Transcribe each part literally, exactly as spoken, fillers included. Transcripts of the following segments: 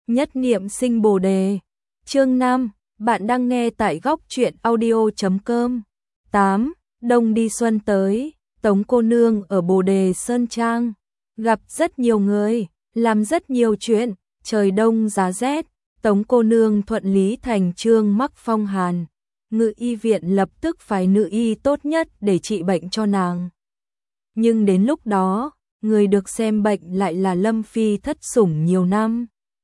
Nhất niệm sinh Bồ đề. Chương năm, bạn đang nghe tại góc truyện audio chấm com. tám. Đông đi xuân tới, Tống cô nương ở Bồ Đề Sơn Trang, gặp rất nhiều người, làm rất nhiều chuyện, trời đông giá rét, Tống cô nương thuận lý thành chương mắc phong hàn. Ngự y viện lập tức phái nữ y tốt nhất để trị bệnh cho nàng. Nhưng đến lúc đó, người được xem bệnh lại là Lâm Phi thất sủng nhiều năm.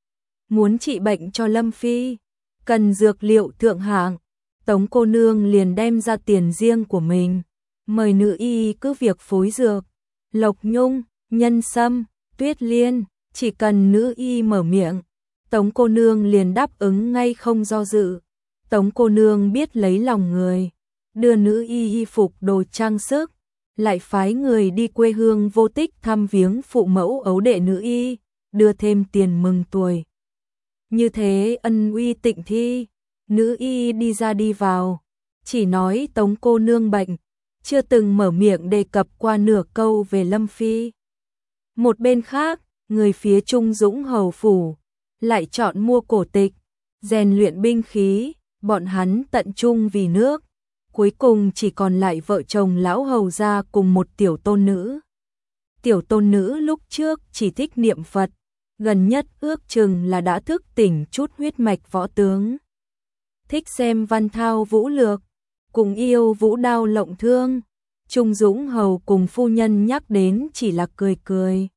Muốn trị bệnh cho Lâm Phi, cần dược liệu thượng hạng, Tống cô nương liền đem ra tiền riêng của mình, mời nữ y cứ việc phối dược, lộc nhung, nhân sâm, tuyết liên, chỉ cần nữ y mở miệng, Tống cô nương liền đáp ứng ngay không do dự. Tống cô nương biết lấy lòng người, đưa nữ y y phục đồ trang sức, lại phái người đi quê hương Vô Tích thăm viếng phụ mẫu ấu đệ nữ y, đưa thêm tiền mừng tuổi. Như thế ân uy tịnh thi, nữ y đi ra đi vào, chỉ nói Tống cô nương bệnh, chưa từng mở miệng đề cập qua nửa câu về Lâm Phi. Một bên khác, người phía Trung Dũng hầu phủ, lại chọn mua cổ tịch, rèn luyện binh khí, bọn hắn tận trung vì nước. Cuối cùng chỉ còn lại vợ chồng lão hầu gia cùng một tiểu tôn nữ. Tiểu tôn nữ lúc trước chỉ thích niệm Phật, gần nhất ước chừng là đã thức tỉnh chút huyết mạch võ tướng. Thích xem văn thao vũ lược, cùng yêu vũ đao lộng thương. Trung Dũng hầu cùng phu nhân nhắc đến chỉ là cười cười.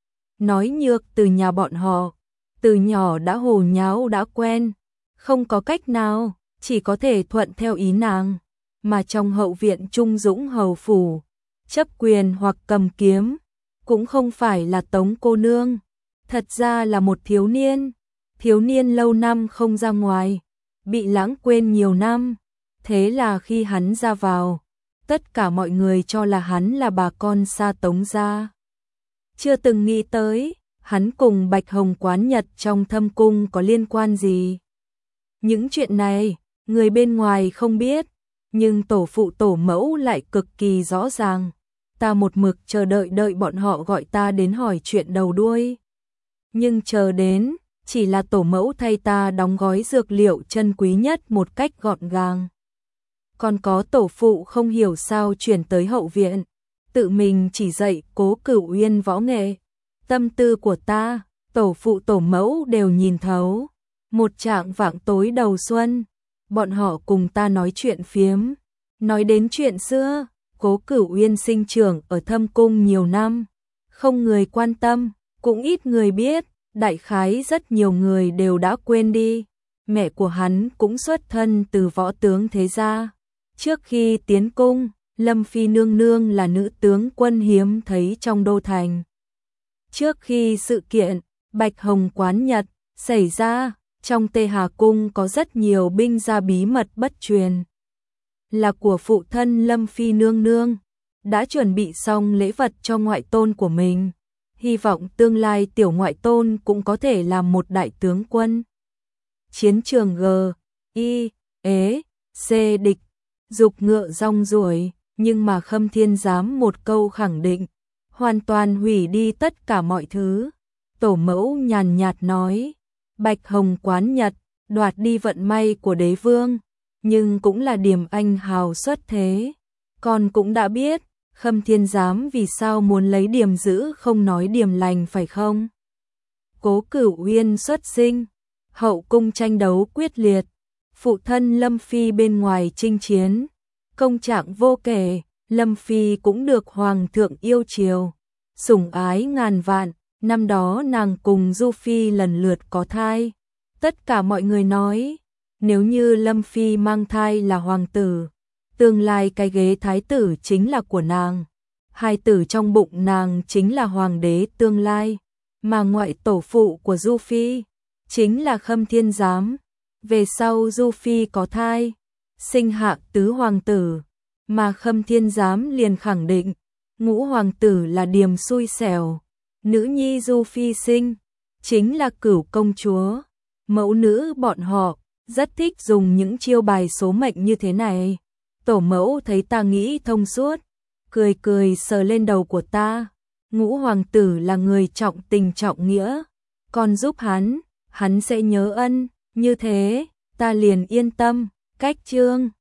Nói nhược từ nhà bọn họ, từ nhỏ đã hồ nháo đã quen, không có cách nào, chỉ có thể thuận theo ý nàng. Mà trong hậu viện Trung Dũng hầu phủ, chấp quyền hoặc cầm kiếm, cũng không phải là Tống cô nương, thật ra là một thiếu niên, thiếu niên lâu năm không ra ngoài, bị lãng quên nhiều năm, thế là khi hắn ra vào, tất cả mọi người cho là hắn là bà con xa Tống gia. Chưa từng nghĩ tới, hắn cùng Bạch Hồng quán nhật trong thâm cung có liên quan gì. Những chuyện này, người bên ngoài không biết, nhưng tổ phụ tổ mẫu lại cực kỳ rõ ràng. Ta một mực chờ đợi đợi bọn họ gọi ta đến hỏi chuyện đầu đuôi. Nhưng chờ đến, chỉ là tổ mẫu thay ta đóng gói dược liệu chân quý nhất một cách gọn gàng. Còn có tổ phụ không hiểu sao chuyển tới hậu viện, tự mình chỉ dạy Cố Cửu Uyên võ nghệ. Tâm tư của ta, tổ phụ tổ mẫu đều nhìn thấu. Một trạng vạng tối đầu xuân, bọn họ cùng ta nói chuyện phiếm, nói đến chuyện xưa. Cố Cửu Uyên sinh trưởng ở thâm cung nhiều năm, không người quan tâm, cũng ít người biết, đại khái rất nhiều người đều đã quên đi. Mẹ của hắn cũng xuất thân từ võ tướng thế gia. Trước khi tiến cung, Lâm Phi nương nương là nữ tướng quân hiếm thấy trong đô thành. Trước khi sự kiện Bạch Hồng quán nhật xảy ra, trong Tê Hà Cung có rất nhiều binh gia bí mật bất truyền. Là của phụ thân Lâm Phi nương nương, đã chuẩn bị xong lễ vật cho ngoại tôn của mình. Hy vọng tương lai tiểu ngoại tôn cũng có thể làm một đại tướng quân. Chiến trường G, I, ế, C địch, dục ngựa rong ruổi, nhưng mà Khâm Thiên Giám một câu khẳng định, hoàn toàn hủy đi tất cả mọi thứ. Tổ mẫu nhàn nhạt nói, Bạch Hồng quán nhật, đoạt đi vận may của đế vương, nhưng cũng là điểm anh hào xuất thế. Con cũng đã biết, Khâm Thiên Giám vì sao muốn lấy điểm dữ không nói điểm lành phải không? Cố Cửu Uyên xuất sinh, hậu cung tranh đấu quyết liệt, phụ thân Lâm Phi bên ngoài chinh chiến, công trạng vô kể, Lâm Phi cũng được hoàng thượng yêu chiều, sủng ái ngàn vạn. Năm đó nàng cùng Du Phi lần lượt có thai. Tất cả mọi người nói, nếu như Lâm Phi mang thai là hoàng tử, tương lai cái ghế thái tử chính là của nàng. Hai tử trong bụng nàng chính là hoàng đế tương lai, mà ngoại tổ phụ của Du Phi chính là Khâm Thiên Giám. Về sau Du Phi có thai, sinh hạ tứ hoàng tử, mà Khâm Thiên Giám liền khẳng định, ngũ hoàng tử là điềm xui xẻo. Nữ nhi Du Phi sinh, chính là Cửu công chúa. Mẫu nữ bọn họ rất thích dùng những chiêu bài số mệnh như thế này. Tổ mẫu thấy ta nghĩ thông suốt, cười cười sờ lên đầu của ta. Ngũ hoàng tử là người trọng tình trọng nghĩa, con giúp hắn, hắn sẽ nhớ ân, như thế, ta liền yên tâm. Cách chương